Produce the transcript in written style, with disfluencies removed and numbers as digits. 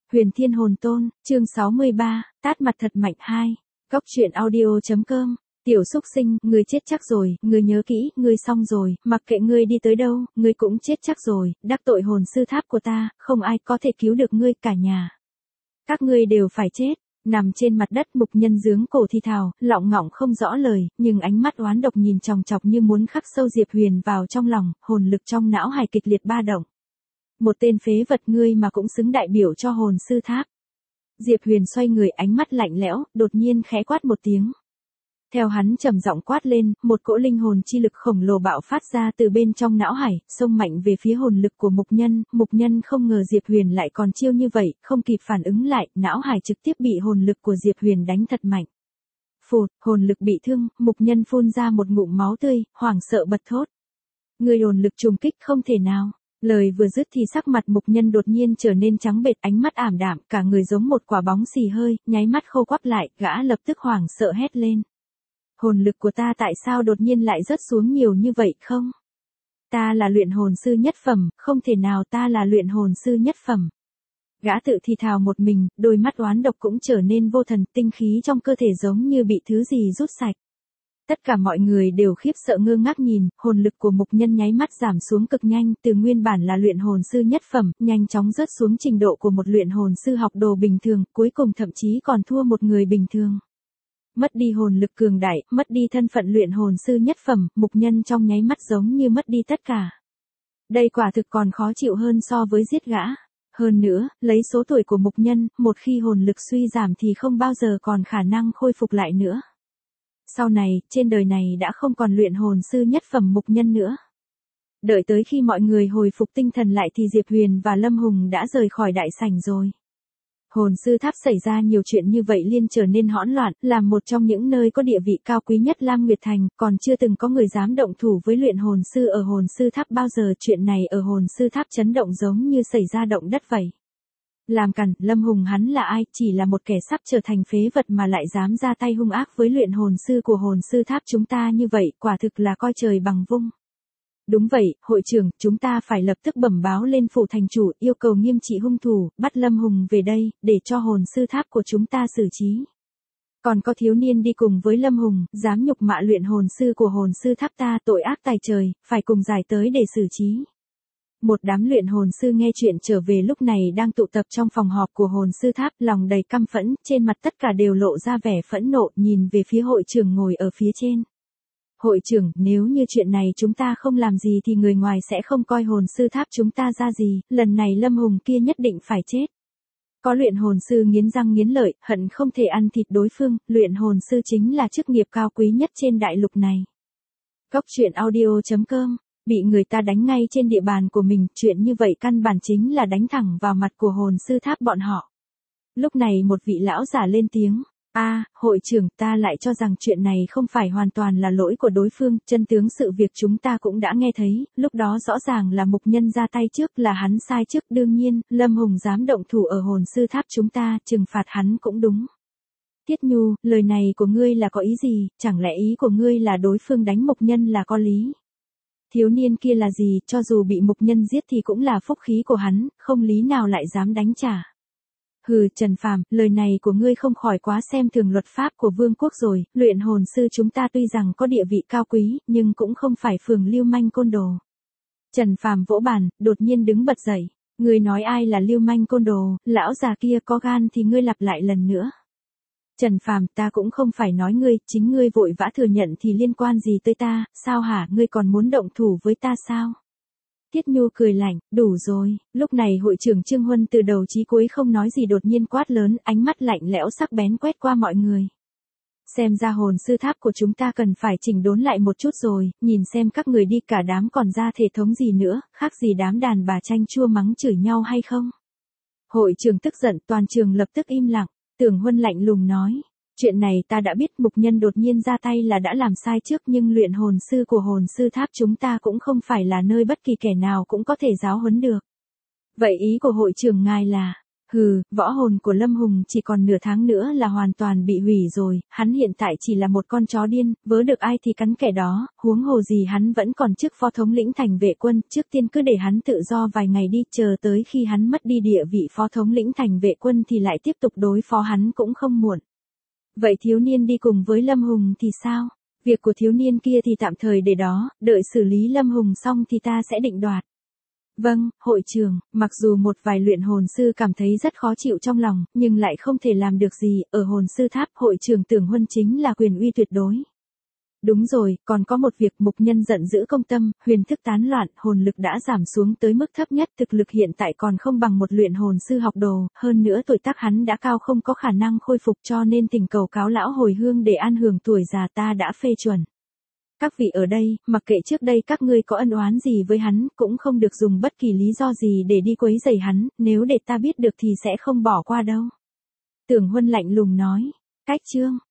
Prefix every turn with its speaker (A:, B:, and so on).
A: Huyền Thiên Hồn Tôn, chương 63, tát mặt thật mạnh 2. Góc truyện audio.com. Tiểu xúc sinh, ngươi chết chắc rồi, ngươi nhớ kỹ, ngươi xong rồi, mặc kệ ngươi đi tới đâu, ngươi cũng chết chắc rồi, đắc tội hồn sư tháp của ta, không ai có thể cứu được ngươi cả nhà. Các ngươi đều phải chết. Nằm trên mặt đất mục nhân giướng cổ thi thào, lọng ngọng không rõ lời, nhưng ánh mắt oán độc nhìn chòng chọc như muốn khắc sâu Diệp Huyền vào trong lòng, hồn lực trong não hải kịch liệt ba động. Một tên phế vật ngươi mà cũng xứng đại biểu cho hồn sư tháp. Diệp Huyền xoay người, ánh mắt lạnh lẽo, đột nhiên khẽ quát một tiếng. Theo hắn trầm giọng quát lên, một cỗ linh hồn chi lực khổng lồ bạo phát ra từ bên trong não hải, xông mạnh về phía hồn lực của mục nhân không ngờ Diệp Huyền lại còn chiêu như vậy, không kịp phản ứng lại, não hải trực tiếp bị hồn lực của Diệp Huyền đánh thật mạnh. Phụt, hồn lực bị thương, mục nhân phun ra một ngụm máu tươi, hoảng sợ bật thốt. Người hồn lực trùng kích không thể nào. Lời vừa dứt thì sắc mặt mục nhân đột nhiên trở nên trắng bệch, ánh mắt ảm đạm, cả người giống một quả bóng xì hơi, nháy mắt khô quắt lại, gã lập tức hoảng sợ hét lên. Hồn lực của ta tại sao đột nhiên lại rớt xuống nhiều như vậy không? Ta là luyện hồn sư nhất phẩm, không thể nào, ta là luyện hồn sư nhất phẩm. Gã tự thì thào một mình, đôi mắt oán độc cũng trở nên vô thần, tinh khí trong cơ thể giống như bị thứ gì rút sạch. Tất cả mọi người đều khiếp sợ ngơ ngác nhìn, hồn lực của mục nhân nháy mắt giảm xuống cực nhanh, từ nguyên bản là luyện hồn sư nhất phẩm, nhanh chóng rớt xuống trình độ của một luyện hồn sư học đồ bình thường, cuối cùng thậm chí còn thua một người bình thường. Mất đi hồn lực cường đại, mất đi thân phận luyện hồn sư nhất phẩm, mục nhân trong nháy mắt giống như mất đi tất cả. Đây quả thực còn khó chịu hơn so với giết gã. Hơn nữa, lấy số tuổi của mục nhân, một khi hồn lực suy giảm thì không bao giờ còn khả năng khôi phục lại nữa. Sau này, trên đời này đã không còn luyện hồn sư nhất phẩm mục nhân nữa. Đợi tới khi mọi người hồi phục tinh thần lại thì Diệp Huyền và Lâm Hùng đã rời khỏi đại sảnh rồi. Hồn sư tháp xảy ra nhiều chuyện như vậy liên trở nên hỗn loạn, là một trong những nơi có địa vị cao quý nhất Lam Nguyệt Thành, còn chưa từng có người dám động thủ với luyện hồn sư ở hồn sư tháp bao giờ. Chuyện này ở hồn sư tháp chấn động giống như xảy ra động đất vậy. Làm càn, Lâm Hùng hắn là ai, chỉ là một kẻ sắp trở thành phế vật mà lại dám ra tay hung ác với luyện hồn sư của hồn sư tháp chúng ta như vậy, quả thực là coi trời bằng vung. Đúng vậy, hội trưởng, chúng ta phải lập tức bẩm báo lên phủ thành chủ, yêu cầu nghiêm trị hung thủ, bắt Lâm Hùng về đây, để cho hồn sư tháp của chúng ta xử trí. Còn có thiếu niên đi cùng với Lâm Hùng, dám nhục mạ luyện hồn sư của hồn sư tháp ta, tội ác tày trời, phải cùng giải tới để xử trí. Một đám luyện hồn sư nghe chuyện trở về lúc này đang tụ tập trong phòng họp của hồn sư tháp, lòng đầy căm phẫn, trên mặt tất cả đều lộ ra vẻ phẫn nộ, nhìn về phía hội trưởng ngồi ở phía trên. Hội trưởng, nếu như chuyện này chúng ta không làm gì thì người ngoài sẽ không coi hồn sư tháp chúng ta ra gì, lần này Lâm Hùng kia nhất định phải chết. Có luyện hồn sư nghiến răng nghiến lợi, hận không thể ăn thịt đối phương, luyện hồn sư chính là chức nghiệp cao quý nhất trên đại lục này. Góc truyện audio.com. Bị người ta đánh ngay trên địa bàn của mình, chuyện như vậy căn bản chính là đánh thẳng vào mặt của hồn sư tháp bọn họ. Lúc này một vị lão giả lên tiếng. Hội trưởng, ta lại cho rằng chuyện này không phải hoàn toàn là lỗi của đối phương, chân tướng sự việc chúng ta cũng đã nghe thấy, lúc đó rõ ràng là mục nhân ra tay trước, là hắn sai trước, đương nhiên, Lâm Hùng dám động thủ ở hồn sư tháp chúng ta, trừng phạt hắn cũng đúng. Tiết Nhu, lời này của ngươi là có ý gì, chẳng lẽ ý của ngươi là đối phương đánh mục nhân là có lý? Thiếu niên kia là gì, cho dù bị mục nhân giết thì cũng là phúc khí của hắn, không lý nào lại dám đánh trả. Hừ, Trần Phàm, lời này của ngươi không khỏi quá xem thường luật pháp của vương quốc rồi, luyện hồn sư chúng ta tuy rằng có địa vị cao quý, nhưng cũng không phải phường lưu manh côn đồ. Trần Phàm vỗ bàn, đột nhiên đứng bật dậy, ngươi nói ai là lưu manh côn đồ, lão già kia có gan thì ngươi lặp lại lần nữa. Trần Phàm, ta cũng không phải nói ngươi, chính ngươi vội vã thừa nhận thì liên quan gì tới ta, sao hả, ngươi còn muốn động thủ với ta sao? Tiết Nhu cười lạnh, đủ rồi, lúc này hội trưởng Trương Huân từ đầu chí cuối không nói gì đột nhiên quát lớn, ánh mắt lạnh lẽo sắc bén quét qua mọi người. Xem ra hồn sư tháp của chúng ta cần phải chỉnh đốn lại một chút rồi, nhìn xem các người đi cả đám còn ra thể thống gì nữa, khác gì đám đàn bà chanh chua mắng chửi nhau hay không? Hội trưởng tức giận, toàn trường lập tức im lặng. Tưởng Huân lạnh lùng nói, chuyện này ta đã biết, mục nhân đột nhiên ra tay là đã làm sai trước, nhưng luyện hồn sư của hồn sư tháp chúng ta cũng không phải là nơi bất kỳ kẻ nào cũng có thể giáo huấn được. Vậy ý của hội trưởng ngài là, Hừ, võ hồn của Lâm Hùng chỉ còn nửa tháng nữa là hoàn toàn bị hủy rồi, hắn hiện tại chỉ là một con chó điên, vớ được ai thì cắn kẻ đó, huống hồ gì hắn vẫn còn chức phó thống lĩnh thành vệ quân, trước tiên cứ để hắn tự do vài ngày đi, chờ tới khi hắn mất đi địa vị phó thống lĩnh thành vệ quân thì lại tiếp tục đối phó hắn cũng không muộn. Vậy thiếu niên đi cùng với Lâm Hùng thì sao? Việc của thiếu niên kia thì tạm thời để đó, đợi xử lý Lâm Hùng xong thì ta sẽ định đoạt. Vâng, hội trưởng, mặc dù một vài luyện hồn sư cảm thấy rất khó chịu trong lòng, nhưng lại không thể làm được gì, ở hồn sư tháp hội trưởng Tưởng Huân chính là quyền uy tuyệt đối. Đúng rồi, còn có một việc mục nhân giận dữ công tâm, huyền thức tán loạn, hồn lực đã giảm xuống tới mức thấp nhất, thực lực hiện tại còn không bằng một luyện hồn sư học đồ, hơn nữa tuổi tác hắn đã cao không có khả năng khôi phục cho nên thỉnh cầu cáo lão hồi hương để an hưởng tuổi già ta đã phê chuẩn. Các vị ở đây, mặc kệ trước đây các ngươi có ân oán gì với hắn, cũng không được dùng bất kỳ lý do gì để đi quấy rầy hắn, nếu để ta biết được thì sẽ không bỏ qua đâu. Tưởng Huân lạnh lùng nói, cách chương.